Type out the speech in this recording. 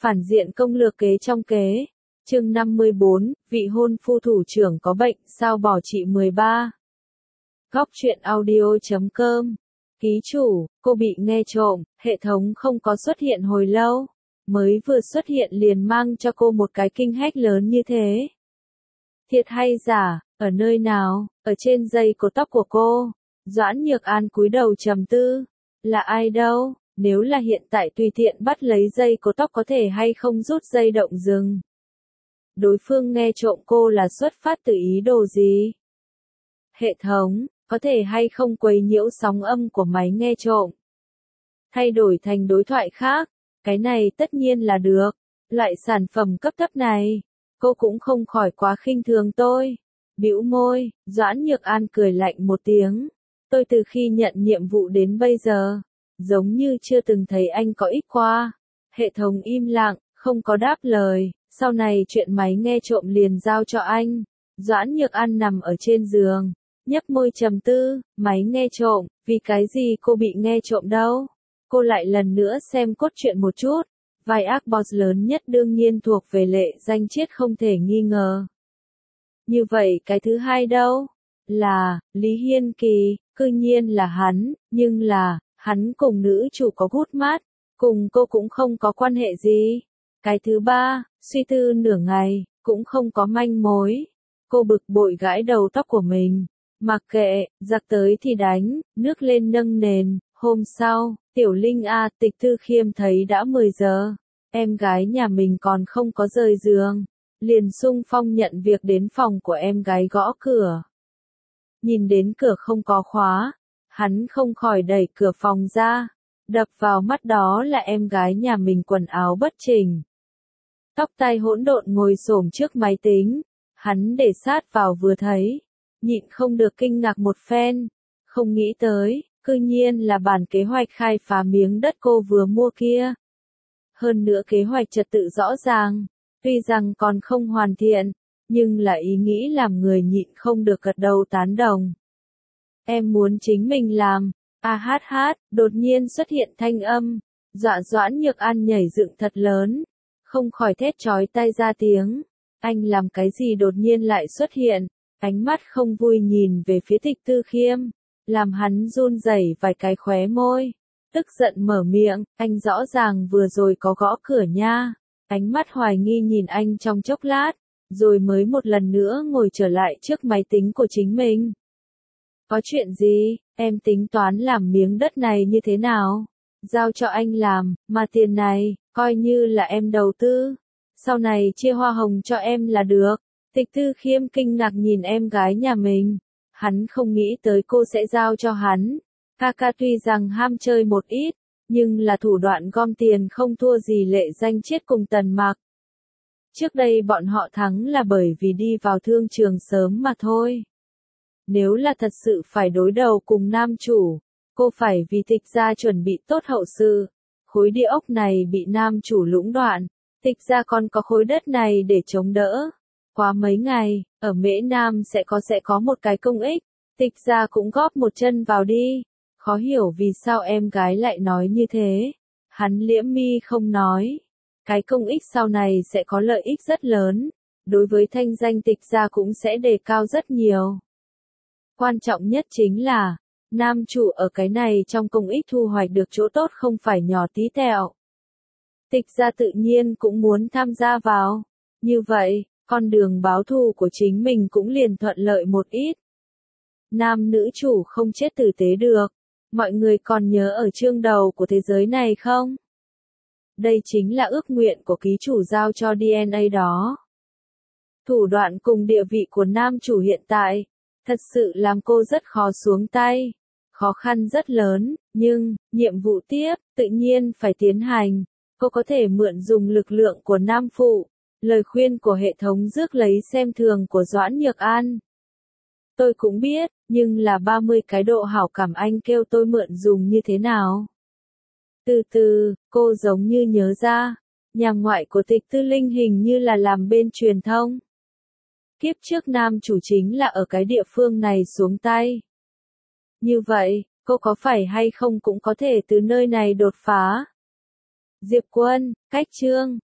Phản diện công lược kế trong kế. Chương 54, vị hôn phu thủ trưởng có bệnh, sao bỏ chị 13. Góc truyện audio.com. Ký chủ, cô bị nghe trộm, hệ thống không có xuất hiện hồi lâu. Mới vừa xuất hiện liền mang cho cô một cái kinh hách lớn như thế. Thiệt hay giả, ở nơi nào, ở trên dây cột tóc của cô. Doãn Nhược An cúi đầu trầm tư. Là ai đâu, nếu là hiện tại tùy tiện bắt lấy dây cột tóc có thể hay không rút dây động dừng. Đối phương nghe trộm cô là xuất phát từ ý đồ gì? Hệ thống, có thể hay không quấy nhiễu sóng âm của máy nghe trộm? Thay đổi thành đối thoại khác, cái này tất nhiên là được. Loại sản phẩm cấp thấp này, cô cũng không khỏi quá khinh thường tôi. Bĩu môi, Doãn Nhược An cười lạnh một tiếng. Tôi từ khi nhận nhiệm vụ đến bây giờ, giống như chưa từng thấy anh có ích qua. Hệ thống im lặng, không có đáp lời. Sau này chuyện máy nghe trộm liền giao cho anh. Doãn Nhược An nằm ở trên giường, nhấp môi trầm tư, máy nghe trộm, vì cái gì cô bị nghe trộm đâu? Cô lại lần nữa xem cốt truyện một chút. Vai ác boss lớn nhất đương nhiên thuộc về Lệ Danh Chiết không thể nghi ngờ. Như vậy cái thứ hai đâu? Là, Lý Hiên Kỳ, cư nhiên là hắn, nhưng là, hắn cùng nữ chủ có gút mát, cùng cô cũng không có quan hệ gì. Cái thứ ba, suy tư nửa ngày, cũng không có manh mối. Cô bực bội gãi đầu tóc của mình. Mặc kệ, giặc tới thì đánh, nước lên nâng nền. Hôm sau, Tiểu Linh Tịch Thư Khiêm thấy đã 10 giờ. Em gái nhà mình còn không có rời giường. Liền xung phong nhận việc đến phòng của em gái gõ cửa. Nhìn đến cửa không có khóa, hắn không khỏi đẩy cửa phòng ra. Đập vào mắt đó là em gái nhà mình quần áo bất chỉnh. Tóc tai hỗn độn ngồi xổm trước máy tính. Hắn để sát vào vừa thấy. Nhịn không được kinh ngạc một phen. Không nghĩ tới, cư nhiên là bản kế hoạch khai phá miếng đất cô vừa mua kia. Hơn nữa kế hoạch trật tự rõ ràng. Tuy rằng còn không hoàn thiện, nhưng là ý nghĩ làm người nhịn không được gật đầu tán đồng. Em muốn chính mình làm. Đột nhiên xuất hiện thanh âm. Dọa Doãn Nhược An nhảy dựng thật lớn. Không khỏi thét chói tai ra tiếng. Anh làm cái gì đột nhiên lại xuất hiện? Ánh mắt không vui nhìn về phía Tịch Thư Khiêm. Làm hắn run rẩy vài cái khóe môi. Tức giận mở miệng, anh rõ ràng vừa rồi có gõ cửa nha. Ánh mắt hoài nghi nhìn anh trong chốc lát, rồi mới một lần nữa ngồi trở lại trước máy tính của chính mình. Có chuyện gì, em tính toán làm miếng đất này như thế nào? Giao cho anh làm, mà tiền này, coi như là em đầu tư. Sau này chia hoa hồng cho em là được. Tịch Thư Khiêm kinh ngạc nhìn em gái nhà mình. Hắn không nghĩ tới cô sẽ giao cho hắn. Ca tuy rằng ham chơi một ít, nhưng là thủ đoạn gom tiền không thua gì Lệ Danh Chiết cùng Tần Mạc. Trước đây bọn họ thắng là bởi vì đi vào thương trường sớm mà thôi. Nếu là thật sự phải đối đầu cùng nam chủ, cô phải vì Tịch gia chuẩn bị tốt hậu sự. Khối địa ốc này bị nam chủ lũng đoạn, Tịch gia còn có khối đất này để chống đỡ. Quá mấy ngày, ở Mễ Nam sẽ có một cái công ích, Tịch gia cũng góp một chân vào đi. Khó hiểu vì sao em gái lại nói như thế. Hắn liễm mi không nói. Cái công ích sau này sẽ có lợi ích rất lớn. Đối với thanh danh Tịch gia cũng sẽ đề cao rất nhiều. Quan trọng nhất chính là, nam chủ ở cái này trong công ích thu hoạch được chỗ tốt không phải nhỏ tí tẹo. Tịch gia tự nhiên cũng muốn tham gia vào. Như vậy, con đường báo thù của chính mình cũng liền thuận lợi một ít. Nam nữ chủ không chết tử tế được. Mọi người còn nhớ ở chương đầu của thế giới này không? Đây chính là ước nguyện của ký chủ giao cho DNA đó. Thủ đoạn cùng địa vị của nam chủ hiện tại, thật sự làm cô rất khó xuống tay. Khó khăn rất lớn, nhưng, nhiệm vụ tiếp, tự nhiên phải tiến hành. Cô có thể mượn dùng lực lượng của nam phụ. Lời khuyên của hệ thống rước lấy xem thường của Doãn Nhược An. Tôi cũng biết, nhưng là 30 cái độ hảo cảm anh kêu tôi mượn dùng như thế nào? Từ từ, cô giống như nhớ ra, nhà ngoại của Tịch Tư Linh hình như là làm bên truyền thông. Kiếp trước nam chủ chính là ở cái địa phương này xuống tay. Như vậy, cô có phải hay không cũng có thể từ nơi này đột phá? Diệp Quân, cách chương.